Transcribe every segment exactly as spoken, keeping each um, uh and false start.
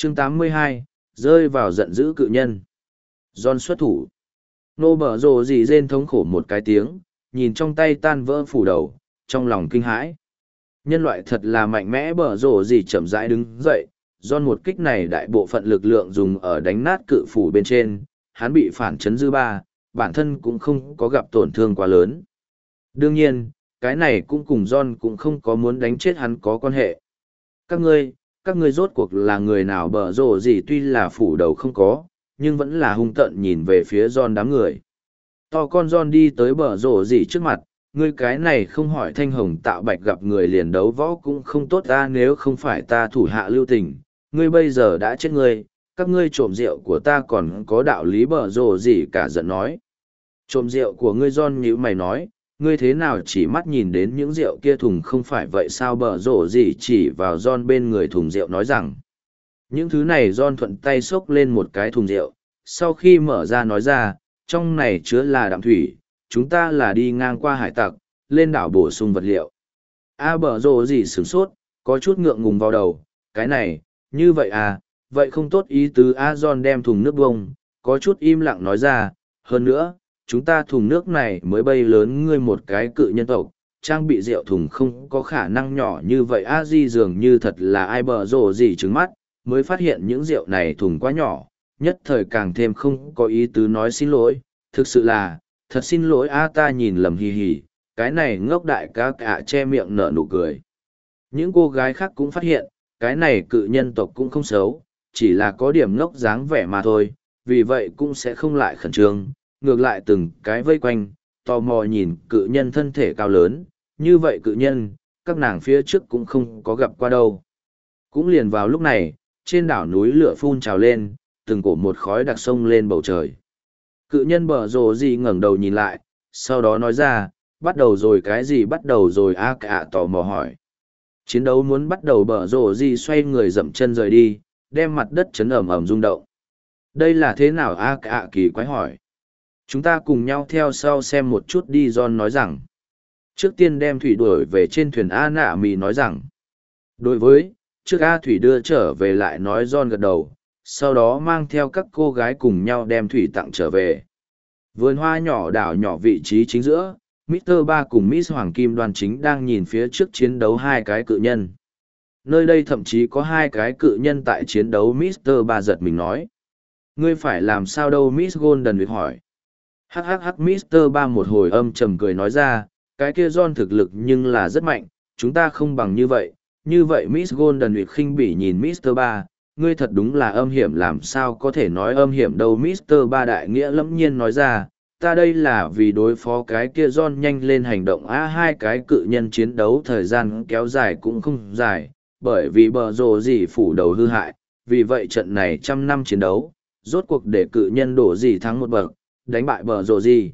chương tám mươi hai, rơi vào giận dữ cự nhân. John xuất thủ. Nô bở rồ gì rên thống khổ một cái tiếng, nhìn trong tay tan vỡ phủ đầu, trong lòng kinh hãi. Nhân loại thật là mạnh mẽ, bở rồ gì chậm rãi đứng dậy. John một kích này đại bộ phận lực lượng dùng ở đánh nát cự phủ bên trên, hắn bị phản chấn dư ba, bản thân cũng không có gặp tổn thương quá lớn. Đương nhiên, cái này cũng cùng John cũng không có muốn đánh chết hắn có quan hệ. Các ngươi, các ngươi rốt cuộc là người nào? Bở rồ gì tuy là phủ đầu không có, nhưng vẫn là hung tợn nhìn về phía John đám người. To con John đi tới bở rồ gì trước mặt, ngươi cái này không hỏi thanh hồng tạo bạch gặp người liền đấu võ cũng không tốt ta, nếu không phải ta thủ hạ lưu tình, ngươi bây giờ đã chết ngươi, các ngươi trộm rượu của ta còn có đạo lý. Bở rồ gì cả giận nói. Trộm rượu của ngươi? John nhíu mày nói, ngươi thế nào chỉ mắt nhìn đến những rượu kia thùng không phải vậy sao? Bở rồ gì chỉ vào John bên người thùng rượu nói rằng, những thứ này. John thuận tay xốc lên một cái thùng rượu, sau khi mở ra nói ra, trong này chứa là đạm thủy, chúng ta là đi ngang qua hải tặc, lên đảo bổ sung vật liệu. A bở rồ gì sửng sốt, có chút ngượng ngùng vào đầu, cái này, như vậy à, vậy không tốt ý tứ. A John đem thùng nước bông, có chút im lặng nói ra, hơn nữa, chúng ta thùng nước này mới bay lớn ngươi một cái cự nhân tộc, trang bị rượu thùng không có khả năng nhỏ như vậy. A Di dường như thật là ai. Bở rồ gì trứng mắt, mới phát hiện những rượu này thùng quá nhỏ, nhất thời càng thêm không có ý tứ nói xin lỗi, thực sự là, thật xin lỗi a, ta nhìn lầm, hì hì. Cái này ngốc đại ca cả che miệng nở nụ cười. Những cô gái khác cũng phát hiện, cái này cự nhân tộc cũng không xấu, chỉ là có điểm ngốc dáng vẻ mà thôi, vì vậy cũng sẽ không lại khẩn trương, ngược lại từng cái vây quanh, tò mò nhìn cự nhân thân thể cao lớn, như vậy cự nhân, các nàng phía trước cũng không có gặp qua đâu. Cũng liền vào lúc này, trên đảo núi lửa phun trào lên, từng cổ một khói đặc sông lên bầu trời. Cự nhân bở rồ gì ngẩng đầu nhìn lại, sau đó nói ra, bắt đầu rồi? Cái gì bắt đầu rồi? A cả tò mò hỏi. Chiến đấu muốn bắt đầu. Bở rồ gì xoay người dậm chân rời đi, đem mặt đất chấn ẩm ẩm rung động. Đây là thế nào? A cả kỳ quái hỏi. Chúng ta cùng nhau theo sau xem một chút đi. John nói rằng. Trước tiên đem thủy đuổi về trên thuyền. A nạ mì nói rằng. Đối với, trước A thủy đưa trở về lại nói. John gật đầu, sau đó mang theo các cô gái cùng nhau đem thủy tặng trở về. Vườn hoa nhỏ đảo nhỏ vị trí chính giữa, mít tơ Ba cùng Miss Hoàng Kim Đoan chính đang nhìn phía trước chiến đấu hai cái cự nhân. Nơi đây thậm chí có hai cái cự nhân tại chiến đấu. mít tơ Ba giật mình nói. Ngươi phải làm sao đâu? Miss Golden Week hỏi. Hắc hắc hắc, mít tơ Ba một hồi âm trầm cười nói ra, cái kia John thực lực nhưng là rất mạnh, chúng ta không bằng như vậy. Như vậy Miss Golden Week khinh bỉ nhìn mít tơ Ba, ngươi thật đúng là âm hiểm. Làm sao có thể nói âm hiểm đâu? mít tơ Ba đại nghĩa lẫm nhiên nói ra, ta đây là vì đối phó cái kia John nhanh lên hành động. A hai cái cự nhân chiến đấu thời gian kéo dài cũng không dài, bởi vì bờ rồ gì phủ đầu hư hại, vì vậy trận này trăm năm chiến đấu, rốt cuộc để cự nhân đổ gì thắng một bậc, đánh bại bờ rồ gì.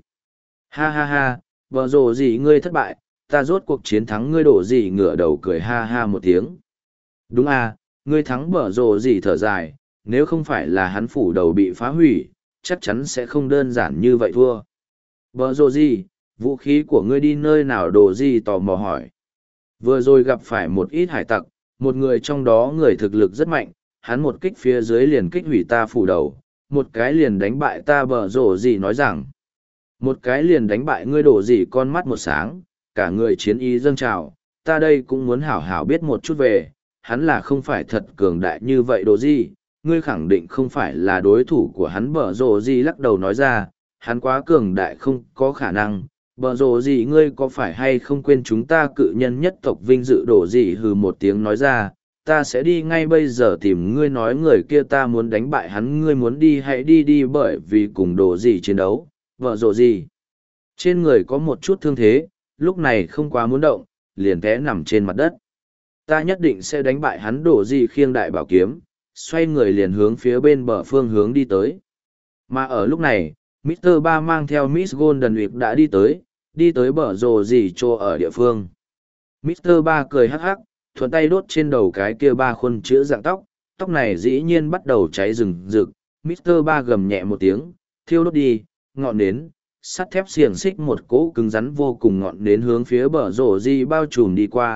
Ha ha ha, bờ rồ gì ngươi thất bại, ta rốt cuộc chiến thắng ngươi. Đổ gì ngửa đầu cười ha ha một tiếng. Đúng à, ngươi thắng. Bở rồ gì thở dài, nếu không phải là hắn phủ đầu bị phá hủy, chắc chắn sẽ không đơn giản như vậy thua. Bở rồ gì, vũ khí của ngươi đi nơi nào? Đồ gì tò mò hỏi. Vừa rồi gặp phải một ít hải tặc, một người trong đó người thực lực rất mạnh, hắn một kích phía dưới liền kích hủy ta phủ đầu, một cái liền đánh bại ta. Bở rồ gì nói rằng, một cái liền đánh bại ngươi? Đổ gì con mắt một sáng, cả người chiến ý dâng trào, ta đây cũng muốn hảo hảo biết một chút về, hắn là không phải thật cường đại như vậy. Đồ gì, ngươi khẳng định không phải là đối thủ của hắn. Bở rồ gì lắc đầu nói ra, hắn quá cường đại, không có khả năng. Bở rồ gì, ngươi có phải hay không quên chúng ta cự nhân nhất tộc vinh dự? Đổ gì hừ một tiếng nói ra, ta sẽ đi ngay bây giờ tìm ngươi. Nói người kia ta muốn đánh bại hắn, ngươi muốn đi hãy đi đi, bởi vì cùng đồ gì chiến đấu. Bở rồ gì trên người có một chút thương thế, lúc này không quá muốn động, liền té nằm trên mặt đất. Ta nhất định sẽ đánh bại hắn. Đổ gì khiêng đại bảo kiếm, xoay người liền hướng phía bên bờ phương hướng đi tới. Mà ở lúc này, mít tơ Ba mang theo Miss Golden Week đã đi tới, đi tới bờ rồ gì chỗ ở địa phương. mít tơ Ba cười hắc hắc, thuận tay đốt trên đầu cái kia ba khuôn chữa dạng tóc, tóc này dĩ nhiên bắt đầu cháy rừng rực. mít tơ Ba gầm nhẹ một tiếng, thiêu đốt đi, ngọn nến, sắt thép xiềng xích một cỗ cứng rắn vô cùng ngọn nến hướng phía bờ rồ gì bao trùm đi qua,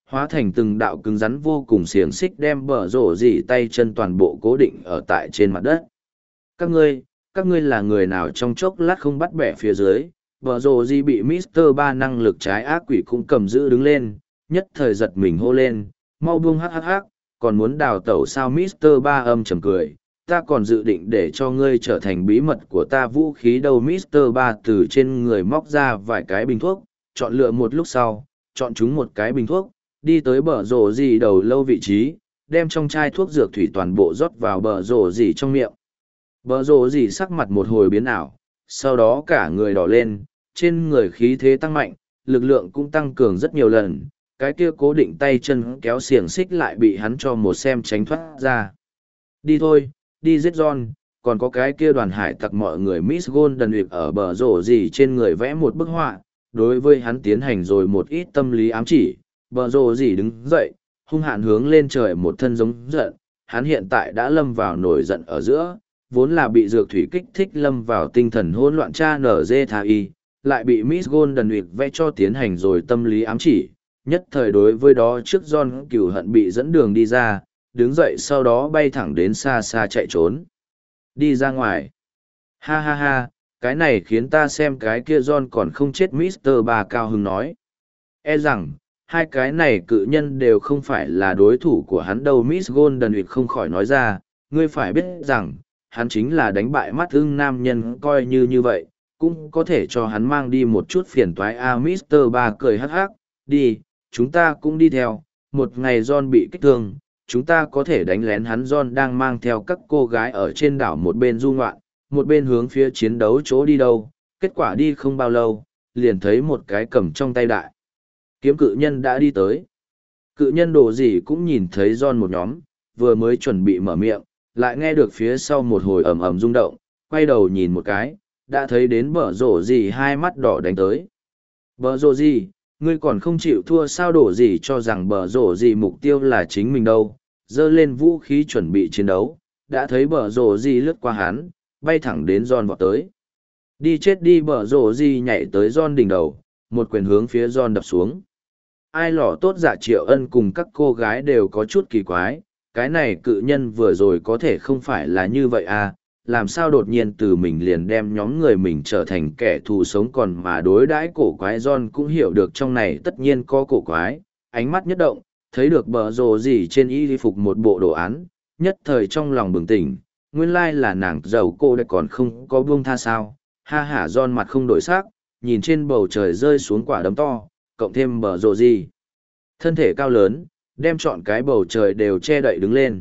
hóa thành từng đạo cứng rắn vô cùng xiềng xích đem bờ rổ gì tay chân toàn bộ cố định ở tại trên mặt đất. Các ngươi, các ngươi là người nào? Trong chốc lát không bắt bẻ phía dưới, bờ rổ gì bị Mister ba năng lực trái ác quỷ cũng cầm giữ đứng lên, nhất thời giật mình hô lên, mau buông hắc hắc hắc, còn muốn đào tẩu sao? Mister ba âm trầm cười, ta còn dự định để cho ngươi trở thành bí mật của ta vũ khí đâu. Mister ba từ trên người móc ra vài cái bình thuốc, chọn lựa một lúc sau, chọn chúng một cái bình thuốc, đi tới bờ rổ gì đầu lâu vị trí, đem trong chai thuốc dược thủy toàn bộ rót vào bờ rổ gì trong miệng. Bờ rổ gì sắc mặt một hồi biến ảo, sau đó cả người đỏ lên, trên người khí thế tăng mạnh, lực lượng cũng tăng cường rất nhiều lần, cái kia cố định tay chân kéo xiềng xích lại bị hắn cho một xem tránh thoát ra. Đi thôi, đi giết John, còn có cái kia đoàn hải tặc. Mọi người Miss Golden Uyệp ở bờ rổ gì trên người vẽ một bức họa, đối với hắn tiến hành rồi một ít tâm lý ám chỉ. Bờ rổ gì đứng dậy, hung hạn hướng lên trời một thân giống giận, hắn hiện tại đã lâm vào nổi giận ở giữa, vốn là bị dược thủy kích thích lâm vào tinh thần hỗn loạn cha nở dê thà y, lại bị Miss Golden Uyệp vẽ cho tiến hành rồi tâm lý ám chỉ, nhất thời đối với đó trước John cửu hận bị dẫn đường đi ra, đứng dậy sau đó bay thẳng đến xa xa chạy trốn. Đi ra ngoài. Ha ha ha, cái này khiến ta xem cái kia John còn không chết. Mister ba cao hứng nói. E rằng, hai cái này cự nhân đều không phải là đối thủ của hắn đâu. Miss Golden Uyệp không khỏi nói ra, ngươi phải biết rằng, hắn chính là đánh bại mắt ưng nam nhân, coi như như vậy, cũng có thể cho hắn mang đi một chút phiền toái a. Mister ba cười hắc hắc, đi, chúng ta cũng đi theo, một ngày John bị kích thương, chúng ta có thể đánh lén hắn. John đang mang theo các cô gái ở trên đảo, một bên du ngoạn, một bên hướng phía chiến đấu chỗ đi đâu. Kết quả đi không bao lâu, liền thấy một cái cầm trong tay đại kiếm cự nhân đã đi tới. Cự nhân đồ gì cũng nhìn thấy John một nhóm, vừa mới chuẩn bị mở miệng, lại nghe được phía sau một hồi ầm ầm rung động, quay đầu nhìn một cái, đã thấy đến bờ rổ gì hai mắt đỏ đánh tới. Bờ rổ gì, ngươi còn không chịu thua sao? Đổ gì cho rằng bờ rổ gì mục tiêu là chính mình đâu, giơ lên vũ khí chuẩn bị chiến đấu, đã thấy bờ rổ gì lướt qua hắn, bay thẳng đến John vọt tới. Đi chết đi! Bờ rổ gì nhảy tới John đỉnh đầu, một quyền hướng phía John đập xuống. Ai lỏ tốt dạ Triệu Ân cùng các cô gái đều có chút kỳ quái, cái này cự nhân vừa rồi có thể không phải là như vậy à, làm sao đột nhiên từ mình liền đem nhóm người mình trở thành kẻ thù sống còn mà đối đãi cổ quái. John cũng hiểu được trong này tất nhiên có cổ quái, ánh mắt nhất động, thấy được bờ rồ gì trên y phục một bộ đồ án, nhất thời trong lòng bừng tỉnh, nguyên lai là nàng giàu cô đây còn không có buông tha sao. Ha hả, John mặt không đổi sắc, nhìn trên bầu trời rơi xuống quả đấm to, cộng thêm bờ rồ gì thân thể cao lớn, đem trọn cái bầu trời đều che đậy đứng lên.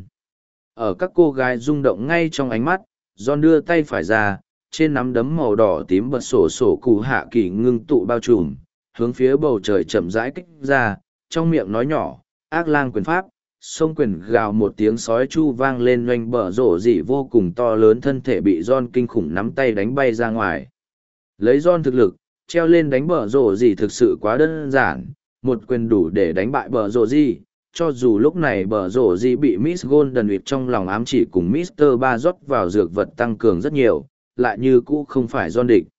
Ở các cô gái rung động ngay trong ánh mắt, John đưa tay phải ra, trên nắm đấm màu đỏ tím bật sổ sổ cụ hạ kỳ ngưng tụ bao trùm, hướng phía bầu trời chậm rãi kích ra, trong miệng nói nhỏ, ác lang quyền pháp, sông quyền gào một tiếng sói chu vang lên, doanh bờ rổ dị vô cùng to lớn thân thể bị John kinh khủng nắm tay đánh bay ra ngoài. Lấy John thực lực, treo lên đánh bờ rổ dị thực sự quá đơn giản, một quyền đủ để đánh bại bờ rổ dị. Cho dù lúc này bờ rổ dị bị Miss Golden Uyệp trong lòng ám chỉ cùng Mister ba rót vào dược vật tăng cường rất nhiều, lại như cũ không phải John địch.